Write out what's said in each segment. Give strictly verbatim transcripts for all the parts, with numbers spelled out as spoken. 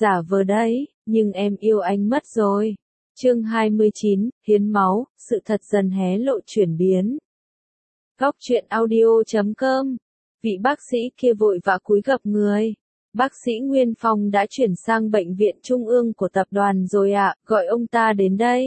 Giả vờ đấy, nhưng em yêu anh mất rồi. Chương hai mươi chín, hiến máu, sự thật dần hé lộ chuyển biến. Góc truyện audio chấm com. Vị bác sĩ kia vội vã cúi gập người. Bác sĩ Nguyên Phong đã chuyển sang bệnh viện trung ương của tập đoàn rồi ạ, gọi ông ta đến đây.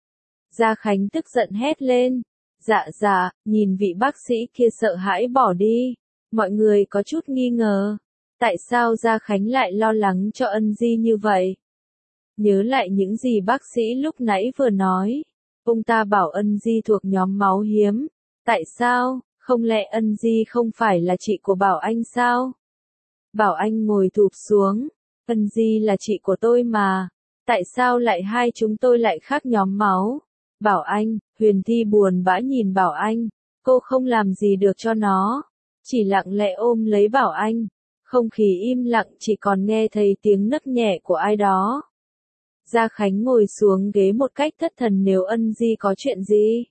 Gia Khánh tức giận hét lên. Dạ dạ, nhìn vị bác sĩ kia sợ hãi bỏ đi. Mọi người có chút nghi ngờ. Tại sao Gia Khánh lại lo lắng cho Ân Di như vậy? Nhớ lại những gì bác sĩ lúc nãy vừa nói. Ông ta bảo Ân Di thuộc nhóm máu hiếm. Tại sao? Không lẽ Ân Di không phải là chị của Bảo Anh sao? Bảo Anh ngồi thụp xuống. Ân Di là chị của tôi mà. Tại sao lại hai chúng tôi lại khác nhóm máu? Bảo Anh, Huyền Thi buồn bã nhìn Bảo Anh. Cô không làm gì được cho nó. Chỉ lặng lẽ ôm lấy Bảo Anh. Không khí im lặng, chỉ còn nghe thấy tiếng nấc nhẹ của ai đó. Gia Khánh ngồi xuống ghế một cách thất thần. Nếu Ân Di có chuyện gì?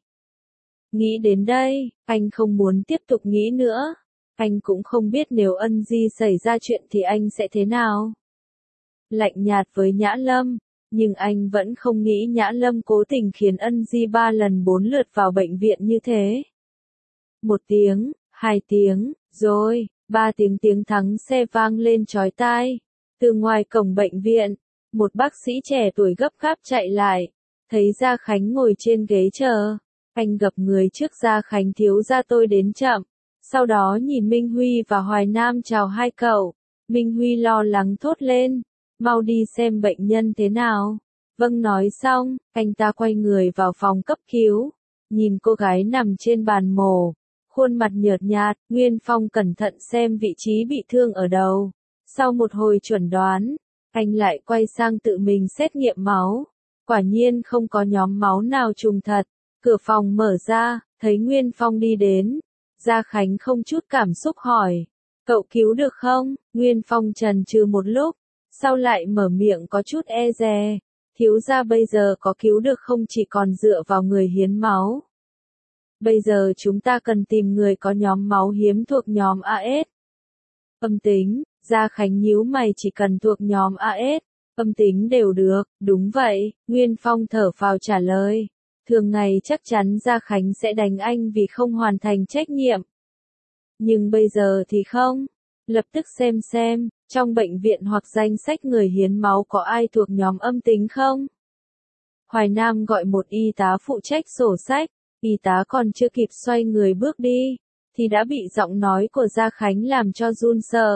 Nghĩ đến đây, anh không muốn tiếp tục nghĩ nữa. Anh cũng không biết nếu Ân Di xảy ra chuyện thì anh sẽ thế nào. Lạnh nhạt với Nhã Lâm, nhưng anh vẫn không nghĩ Nhã Lâm cố tình khiến Ân Di ba lần bốn lượt vào bệnh viện như thế. Một tiếng, hai tiếng, rồi, ba tiếng tiếng thắng xe vang lên chói tai. Từ ngoài cổng bệnh viện, một bác sĩ trẻ tuổi gấp gáp chạy lại, thấy Gia Khánh ngồi trên ghế chờ. Anh gập người trước Gia Khánh: thiếu gia tôi đến chậm. Sau đó nhìn Minh Huy và Hoài Nam chào hai cậu. Minh Huy lo lắng thốt lên: mau đi xem bệnh nhân thế nào. Vâng, nói xong, anh ta quay người vào phòng cấp cứu. Nhìn cô gái nằm trên bàn mổ, khuôn mặt nhợt nhạt, Nguyên Phong cẩn thận xem vị trí bị thương ở đầu. Sau một hồi chuẩn đoán, anh lại quay sang tự mình xét nghiệm máu. Quả nhiên không có nhóm máu nào trùng thật. Cửa phòng mở ra, thấy Nguyên Phong đi đến. Gia Khánh không chút cảm xúc hỏi: cậu cứu được không? Nguyên Phong chần chừ một lúc, sau lại mở miệng có chút e dè: thiếu gia bây giờ có cứu được không chỉ còn dựa vào người hiến máu. Bây giờ chúng ta cần tìm người có nhóm máu hiếm thuộc nhóm a ét. Âm tính. Gia Khánh nhíu mày: chỉ cần thuộc nhóm a ét, âm tính đều được. Đúng vậy, Nguyên Phong thở phào trả lời. Thường ngày chắc chắn Gia Khánh sẽ đánh anh vì không hoàn thành trách nhiệm. Nhưng bây giờ thì không. Lập tức xem xem, trong bệnh viện hoặc danh sách người hiến máu có ai thuộc nhóm âm tính không? Hoài Nam gọi một y tá phụ trách sổ sách. Y tá còn chưa kịp xoay người bước đi, thì đã bị giọng nói của Gia Khánh làm cho run sợ.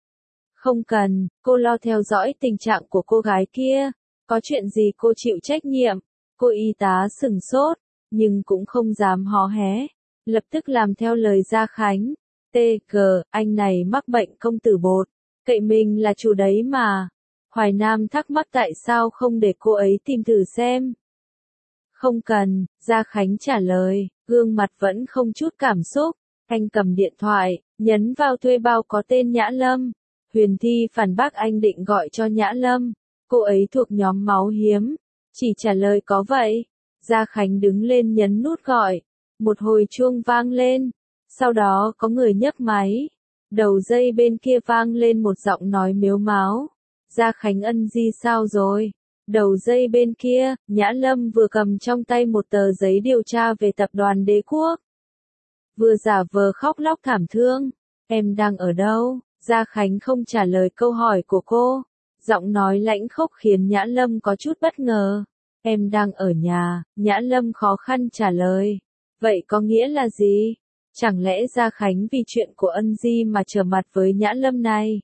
Không cần, cô lo theo dõi tình trạng của cô gái kia. Có chuyện gì cô chịu trách nhiệm. Cô y tá sửng sốt, nhưng cũng không dám hó hé. Lập tức làm theo lời Gia Khánh. tê giê, anh này mắc bệnh công tử bột. Cậy mình là chủ đấy mà. Hoài Nam thắc mắc tại sao không để cô ấy tìm thử xem. Không cần, Gia Khánh trả lời, gương mặt vẫn không chút cảm xúc. Anh cầm điện thoại, nhấn vào thuê bao có tên Nhã Lâm. Huyền Thi phản bác anh định gọi cho Nhã Lâm. Cô ấy thuộc nhóm máu hiếm. Chỉ trả lời có vậy. Gia Khánh đứng lên nhấn nút gọi. Một hồi chuông vang lên. Sau đó có người nhấc máy. Đầu dây bên kia vang lên một giọng nói mếu máo. Gia Khánh: Ân Di sao rồi? Đầu dây bên kia, Nhã Lâm vừa cầm trong tay một tờ giấy điều tra về tập đoàn Đế Quốc. Vừa giả vờ khóc lóc thảm thương. Em đang ở đâu? Gia Khánh không trả lời câu hỏi của cô. Giọng nói lãnh khốc khiến Nhã Lâm có chút bất ngờ. Em đang ở nhà. Nhã Lâm khó khăn trả lời. Vậy có nghĩa là gì? Chẳng lẽ Gia Khánh vì chuyện của Ân Di mà trở mặt với Nhã Lâm này?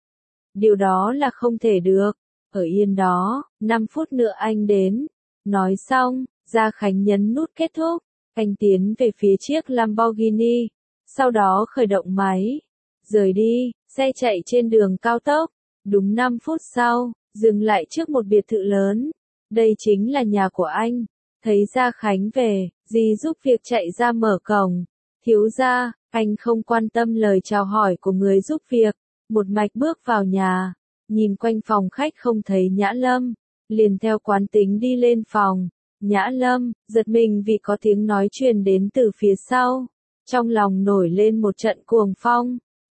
Điều đó là không thể được. Ở yên đó, năm phút nữa anh đến. Nói xong, Gia Khánh nhấn nút kết thúc. Anh tiến về phía chiếc Lamborghini. Sau đó khởi động máy. Rời đi, xe chạy trên đường cao tốc. Đúng năm phút sau, dừng lại trước một biệt thự lớn. Đây chính là nhà của anh. Thấy Gia Khánh về, dì giúp việc chạy ra mở cổng. Thiếu gia, anh không quan tâm lời chào hỏi của người giúp việc. Một mạch bước vào nhà. Nhìn quanh phòng khách không thấy Nhã Lâm. Liền theo quán tính đi lên phòng. Nhã Lâm, giật mình vì có tiếng nói truyền đến từ phía sau. Trong lòng nổi lên một trận cuồng phong.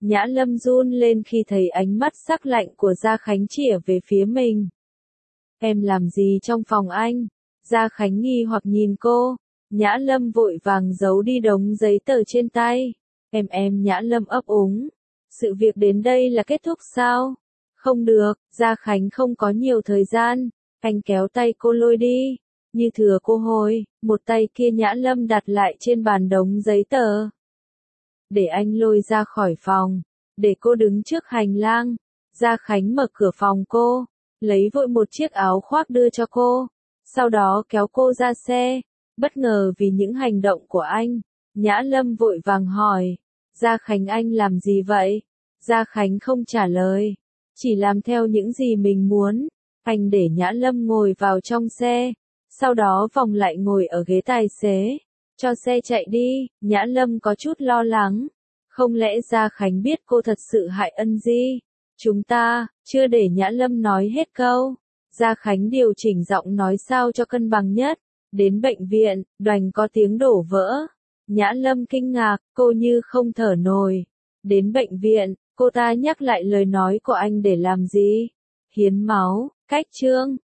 Nhã Lâm run lên khi thấy ánh mắt sắc lạnh của Gia Khánh chĩa về phía mình. Em làm gì trong phòng anh? Gia Khánh nghi hoặc nhìn cô. Nhã Lâm vội vàng giấu đi đống giấy tờ trên tay. Em em Nhã Lâm ấp úng. Sự việc đến đây là kết thúc sao? Không được, Gia Khánh không có nhiều thời gian. Anh kéo tay cô lôi đi. Như thừa cô hồi, một tay kia Nhã Lâm đặt lại trên bàn đống giấy tờ. Để anh lôi ra khỏi phòng. Để cô đứng trước hành lang. Gia Khánh mở cửa phòng cô. Lấy vội một chiếc áo khoác đưa cho cô. Sau đó kéo cô ra xe. Bất ngờ vì những hành động của anh. Nhã Lâm vội vàng hỏi. Gia Khánh anh làm gì vậy? Gia Khánh không trả lời. Chỉ làm theo những gì mình muốn. Anh để Nhã Lâm ngồi vào trong xe. Sau đó vòng lại ngồi ở ghế tài xế. Cho xe chạy đi. Nhã Lâm có chút lo lắng. Không lẽ Gia Khánh biết cô thật sự hại Ân Di? Chúng ta, chưa để Nhã Lâm nói hết câu. Gia Khánh điều chỉnh giọng nói sao cho cân bằng nhất. Đến bệnh viện, đoành có tiếng đổ vỡ. Nhã Lâm kinh ngạc, cô như không thở nổi. Đến bệnh viện, cô ta nhắc lại lời nói của anh để làm gì? Hiến máu, cách chương.